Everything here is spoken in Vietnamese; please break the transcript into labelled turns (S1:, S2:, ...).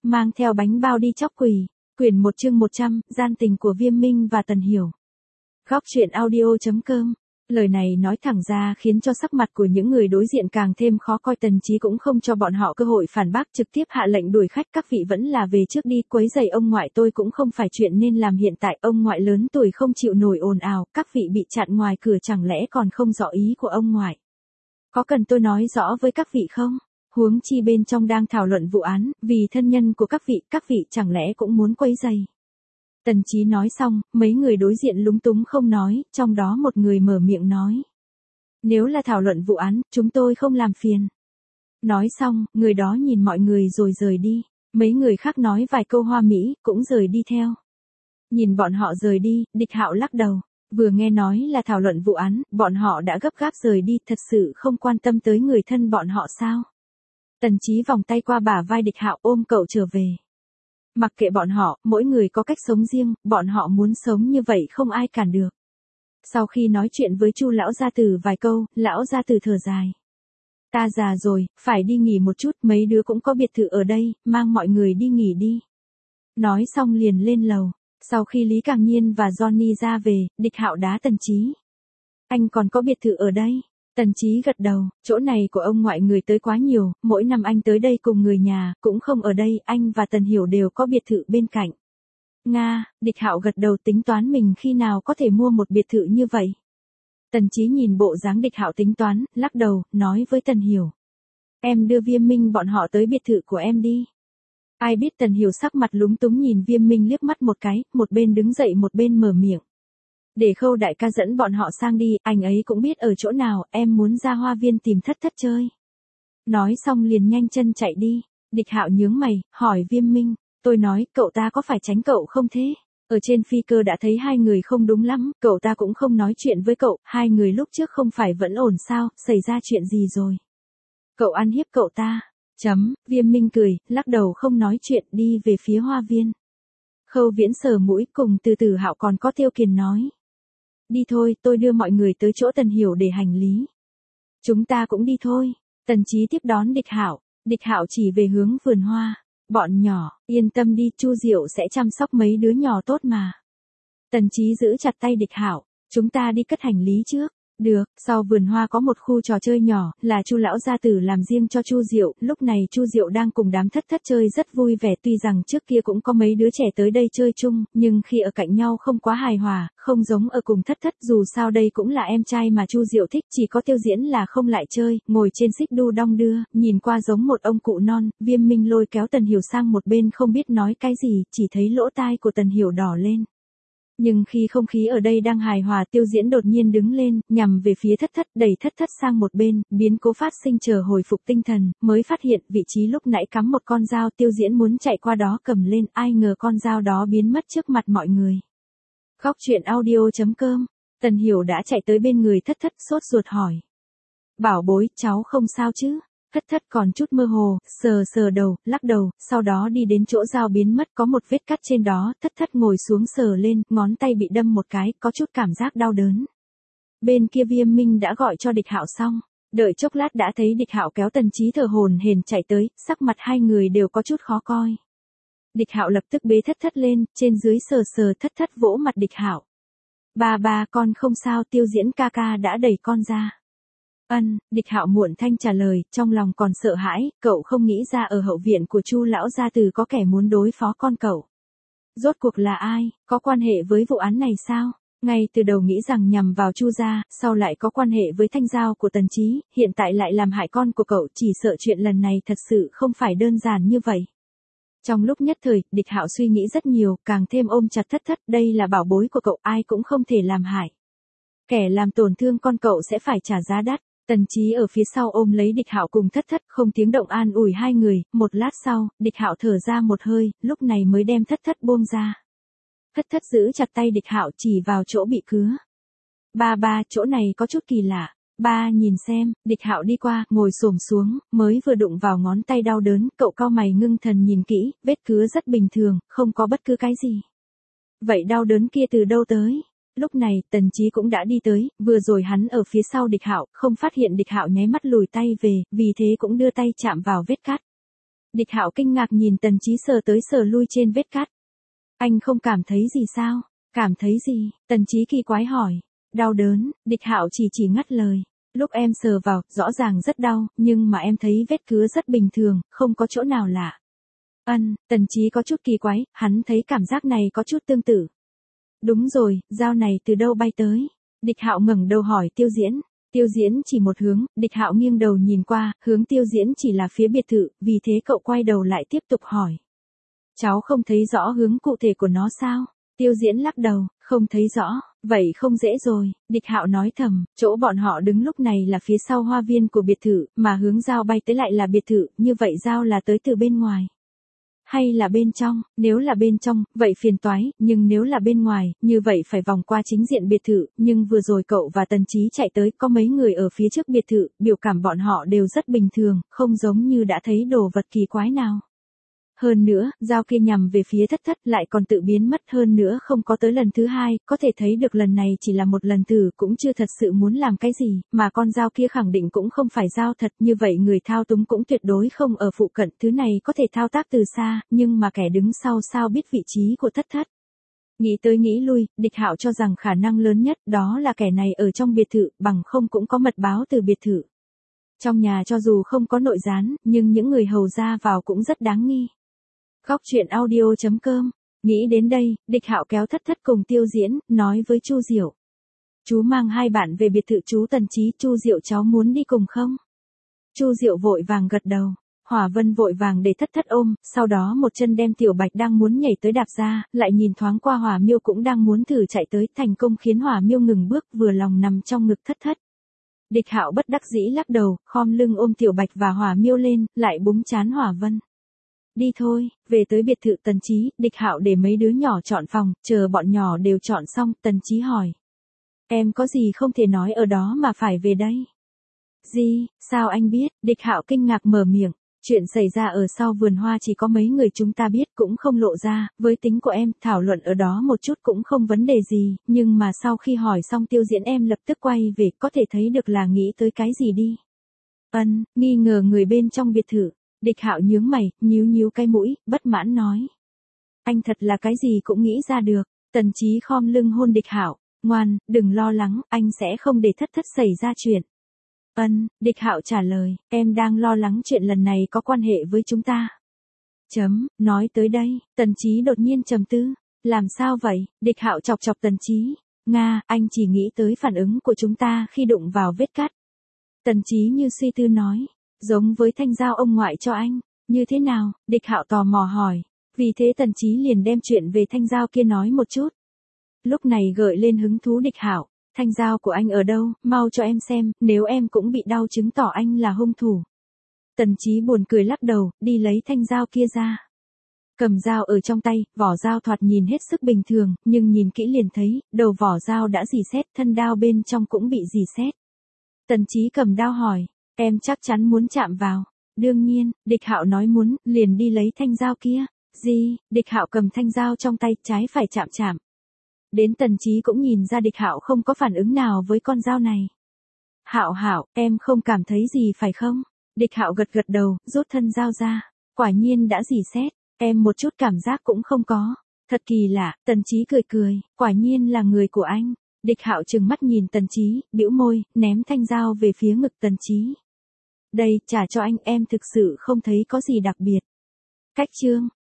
S1: mang theo bánh bao đi chóc quỷ. Quyển 1 chương 100, gian tình của Viêm Minh và Tần Hiểu. Góc truyện audio.com. Lời này nói thẳng ra khiến cho sắc mặt của những người đối diện càng thêm khó coi. Tần Chí cũng không cho bọn họ cơ hội phản bác, trực tiếp hạ lệnh đuổi khách. Các vị vẫn là về trước đi, quấy rầy ông ngoại tôi cũng không phải chuyện nên làm. Hiện tại ông ngoại lớn tuổi không chịu nổi ồn ào, các vị bị chặn ngoài cửa chẳng lẽ còn không rõ ý của ông ngoại. Có cần tôi nói rõ với các vị không? Huống chi bên trong đang thảo luận vụ án, vì thân nhân của các vị chẳng lẽ cũng muốn quấy rầy. Tần Chí nói xong, mấy người đối diện lúng túng không nói, trong đó một người mở miệng nói. Nếu là thảo luận vụ án, chúng tôi không làm phiền. Nói xong, người đó nhìn mọi người rồi rời đi. Mấy người khác nói vài câu hoa mỹ, cũng rời đi theo. Nhìn bọn họ rời đi, Địch Hạo lắc đầu. Vừa nghe nói là thảo luận vụ án, bọn họ đã gấp gáp rời đi, thật sự không quan tâm tới người thân bọn họ sao? Tần Chí vòng tay qua bả vai Địch Hạo ôm cậu trở về. Mặc kệ bọn họ, mỗi người có cách sống riêng, bọn họ muốn sống như vậy không ai cản được. Sau khi nói chuyện với Chu lão gia tử vài câu, lão gia tử thở dài. Ta già rồi, phải đi nghỉ một chút, mấy đứa cũng có biệt thự ở đây, mang mọi người đi nghỉ đi. Nói xong liền lên lầu. Sau khi Lý Càng Nhiên và Johnny ra về, Địch Hạo đá Tần Chí. Anh còn có biệt thự ở đây? Tần Chí gật đầu, chỗ này của ông ngoại người tới quá nhiều, mỗi năm anh tới đây cùng người nhà, cũng không ở đây, anh và Tần Hiểu đều có biệt thự bên cạnh. Nga, Địch Hạo gật đầu tính toán mình khi nào có thể mua một biệt thự như vậy. Tần Chí nhìn bộ dáng Địch Hạo tính toán, lắc đầu, nói với Tần Hiểu. Em đưa Viêm Minh bọn họ tới biệt thự của em đi. Ai biết Tần Hiểu sắc mặt lúng túng nhìn Viêm Minh liếc mắt một cái, một bên đứng dậy một bên mở miệng. Để Khâu đại ca dẫn bọn họ sang đi, anh ấy cũng biết ở chỗ nào, em muốn ra hoa viên tìm thất thất chơi. Nói xong liền nhanh chân chạy đi. Địch Hạo nhướng mày, hỏi Viêm Minh, tôi nói, cậu ta có phải tránh cậu không thế? Ở trên phi cơ đã thấy hai người không đúng lắm, cậu ta cũng không nói chuyện với cậu, hai người lúc trước không phải vẫn ổn sao, xảy ra chuyện gì rồi? Cậu ăn hiếp cậu ta. Viêm Minh cười, lắc đầu không nói chuyện, đi về phía hoa viên. Khâu Viễn sờ mũi, cùng từ Hạo còn có Tiêu Kiền nói. Đi thôi, tôi đưa mọi người tới chỗ Tần Hiểu để hành lý. Chúng ta cũng đi thôi. Tần Chí tiếp đón Địch Hạo. Địch Hạo chỉ về hướng vườn hoa. Bọn nhỏ, yên tâm đi, Chu Diệu sẽ chăm sóc mấy đứa nhỏ tốt mà. Tần Chí giữ chặt tay Địch Hạo. Chúng ta đi cất hành lý trước. Được, sau vườn hoa có một khu trò chơi nhỏ, là Chu lão gia tử làm riêng cho Chu Diệu, lúc này Chu Diệu đang cùng đám thất thất chơi rất vui vẻ, tuy rằng trước kia cũng có mấy đứa trẻ tới đây chơi chung, nhưng khi ở cạnh nhau không quá hài hòa, không giống ở cùng thất thất, dù sao đây cũng là em trai mà Chu Diệu thích, chỉ có Tiêu Diễn là không lại chơi, ngồi trên xích đu đong đưa, nhìn qua giống một ông cụ non. Viêm Minh lôi kéo Tần Hiểu sang một bên không biết nói cái gì, chỉ thấy lỗ tai của Tần Hiểu đỏ lên. Nhưng khi không khí ở đây đang hài hòa, Tiêu Diễn đột nhiên đứng lên, nhằm về phía thất thất, đẩy thất thất sang một bên, biến cố phát sinh chờ hồi phục tinh thần, mới phát hiện vị trí lúc nãy cắm một con dao. Tiêu Diễn muốn chạy qua đó cầm lên, ai ngờ con dao đó biến mất trước mặt mọi người. Góc truyện audio.com. Tần Hiểu đã chạy tới bên người thất thất, sốt ruột hỏi. Bảo bối, cháu không sao chứ? Thất thất còn chút mơ hồ, sờ đầu, lắc đầu, sau đó đi đến chỗ dao biến mất, có một vết cắt trên đó, thất thất ngồi xuống sờ lên, ngón tay bị đâm một cái, có chút cảm giác đau đớn. Bên kia Viêm Minh đã gọi cho Địch Hạo xong, đợi chốc lát đã thấy Địch Hạo kéo Tần Chí thở hổn hển chạy tới, sắc mặt hai người đều có chút khó coi. Địch Hạo lập tức bế thất thất lên, trên dưới sờ thất thất vỗ mặt Địch Hạo. Ba con không sao, Tiêu Diễn ca ca đã đẩy con ra. Địch Hạo muộn thanh trả lời, trong lòng còn sợ hãi, cậu không nghĩ ra ở hậu viện của Chu lão gia tử có kẻ muốn đối phó con cậu. Rốt cuộc là ai, có quan hệ với vụ án này sao? Ngay từ đầu nghĩ rằng nhằm vào Chu gia, sau lại có quan hệ với thanh giao của Tần Chí, hiện tại lại làm hại con của cậu, chỉ sợ chuyện lần này thật sự không phải đơn giản như vậy. Trong lúc nhất thời, Địch Hạo suy nghĩ rất nhiều, càng thêm ôm chặt thất thất, đây là bảo bối của cậu, ai cũng không thể làm hại. Kẻ làm tổn thương con cậu sẽ phải trả giá đắt. Tần Chí ở phía sau ôm lấy Địch Hạo cùng thất thất, không tiếng động an ủi hai người. Một lát sau, Địch Hạo thở ra một hơi, lúc này mới đem thất thất buông ra. Thất thất giữ chặt tay Địch Hạo chỉ vào chỗ bị cứa. Ba, chỗ này có chút kỳ lạ. Ba nhìn xem. Địch Hạo đi qua, ngồi xổm xuống, mới vừa đụng vào ngón tay đau đớn, cậu cau mày ngưng thần nhìn kỹ, vết cứa rất bình thường, không có bất cứ cái gì. Vậy đau đớn kia từ đâu tới? Lúc này, Tần Chí cũng đã đi tới, vừa rồi hắn ở phía sau Địch Hạo, không phát hiện Địch Hạo nháy mắt lùi tay về, vì thế cũng đưa tay chạm vào vết cắt. Địch Hạo kinh ngạc nhìn Tần Chí sờ tới sờ lui trên vết cắt. Anh không cảm thấy gì sao? Cảm thấy gì? Tần Chí kỳ quái hỏi. Đau đớn, Địch Hạo chỉ ngắt lời. Lúc em sờ vào, rõ ràng rất đau, nhưng mà em thấy vết cứa rất bình thường, không có chỗ nào lạ. Tần Chí có chút kỳ quái, hắn thấy cảm giác này có chút tương tự. Đúng rồi, dao này từ đâu bay tới? Địch Hạo ngẩng đầu hỏi Tiêu Diễn. Tiêu Diễn chỉ một hướng, Địch Hạo nghiêng đầu nhìn qua, hướng Tiêu Diễn chỉ là phía biệt thự, vì thế cậu quay đầu lại tiếp tục hỏi. Cháu không thấy rõ hướng cụ thể của nó sao? Tiêu Diễn lắc đầu, không thấy rõ, vậy không dễ rồi, Địch Hạo nói thầm, chỗ bọn họ đứng lúc này là phía sau hoa viên của biệt thự, mà hướng dao bay tới lại là biệt thự, như vậy dao là tới từ bên ngoài. Hay là bên trong, nếu là bên trong, vậy phiền toái, nhưng nếu là bên ngoài, như vậy phải vòng qua chính diện biệt thự, nhưng vừa rồi cậu và Tần Chí chạy tới, có mấy người ở phía trước biệt thự, biểu cảm bọn họ đều rất bình thường, không giống như đã thấy đồ vật kỳ quái nào. Hơn nữa, dao kia nhằm về phía thất thất lại còn tự biến mất, hơn nữa không có tới lần thứ hai, có thể thấy được lần này chỉ là một lần thử, cũng chưa thật sự muốn làm cái gì, mà con dao kia khẳng định cũng không phải dao thật, như vậy người thao túng cũng tuyệt đối không ở phụ cận, thứ này có thể thao tác từ xa, nhưng mà kẻ đứng sau sao biết vị trí của thất thất. Nghĩ tới nghĩ lui, Địch Hạo cho rằng khả năng lớn nhất đó là kẻ này ở trong biệt thự, bằng không cũng có mật báo từ biệt thự. Trong nhà cho dù không có nội gián, nhưng những người hầu ra vào cũng rất đáng nghi. Góc truyện audio.com. Nghĩ đến đây, Địch Hạo kéo thất thất cùng Tiêu Diễn, nói với Chu Diệu. Chú mang hai bạn về biệt thự chú Tần Chí, Chu Diệu cháu muốn đi cùng không? Chu Diệu vội vàng gật đầu. Hỏa Vân vội vàng để thất thất ôm, sau đó một chân đem Tiểu Bạch đang muốn nhảy tới đạp ra, lại nhìn thoáng qua Hỏa Miêu cũng đang muốn thử chạy tới, thành công khiến Hỏa Miêu ngừng bước, vừa lòng nằm trong ngực thất thất. Địch Hạo bất đắc dĩ lắc đầu, khom lưng ôm Tiểu Bạch và Hỏa Miêu lên, lại búng trán Hỏa Vân. Đi thôi, về tới biệt thự Tần Chí, Địch Hạo để mấy đứa nhỏ chọn phòng, chờ bọn nhỏ đều chọn xong, Tần Chí hỏi. Em có gì không thể nói ở đó mà phải về đây? Gì, sao anh biết? Địch Hạo kinh ngạc mở miệng. Chuyện xảy ra ở sau vườn hoa chỉ có mấy người chúng ta biết, cũng không lộ ra, với tính của em, thảo luận ở đó một chút cũng không vấn đề gì, nhưng mà sau khi hỏi xong Tiêu Diễn em lập tức quay về, có thể thấy được là nghĩ tới cái gì đi. Nghi ngờ người bên trong biệt thự. Địch Hạo nhướng mày, nhíu cái mũi, bất mãn nói. Anh thật là cái gì cũng nghĩ ra được. Tần Chí khom lưng hôn Địch Hạo, ngoan, đừng lo lắng, anh sẽ không để thất thất xảy ra chuyện. Địch Hạo trả lời, em đang lo lắng chuyện lần này có quan hệ với chúng ta. Nói tới đây, Tần Chí đột nhiên trầm tư. Làm sao vậy? Địch Hạo chọc Tần Chí. Anh chỉ nghĩ tới phản ứng của chúng ta khi đụng vào vết cắt. Tần Chí như suy tư nói. Giống với thanh dao ông ngoại cho anh, như thế nào? Địch Hạo tò mò hỏi. Vì thế Tần Chí liền đem chuyện về thanh dao kia nói một chút. Lúc này gợi lên hứng thú Địch Hạo. Thanh dao của anh ở đâu, mau cho em xem, nếu em cũng bị đau chứng tỏ anh là hung thủ. Tần Chí buồn cười lắc đầu, đi lấy thanh dao kia ra. Cầm dao ở trong tay, vỏ dao thoạt nhìn hết sức bình thường, nhưng nhìn kỹ liền thấy, đầu vỏ dao đã rỉ sét, thân đao bên trong cũng bị rỉ sét. Tần Chí cầm đao hỏi, em chắc chắn muốn chạm vào. Đương nhiên, Địch Hạo nói muốn, liền đi lấy thanh dao kia. Gì? Địch Hạo cầm thanh dao trong tay, trái phải chạm. Đến Tần Chí cũng nhìn ra Địch Hạo không có phản ứng nào với con dao này. Hạo, em không cảm thấy gì phải không? Địch Hạo gật đầu, rút thân dao ra. Quả nhiên đã rỉ sét, em một chút cảm giác cũng không có. Thật kỳ lạ, Tần Chí cười, quả nhiên là người của anh. Địch Hạo trừng mắt nhìn Tần Chí, bĩu môi, ném thanh dao về phía ngực Tần Chí. Đây, trả cho anh, em thực sự không thấy có gì đặc biệt. Cách chương.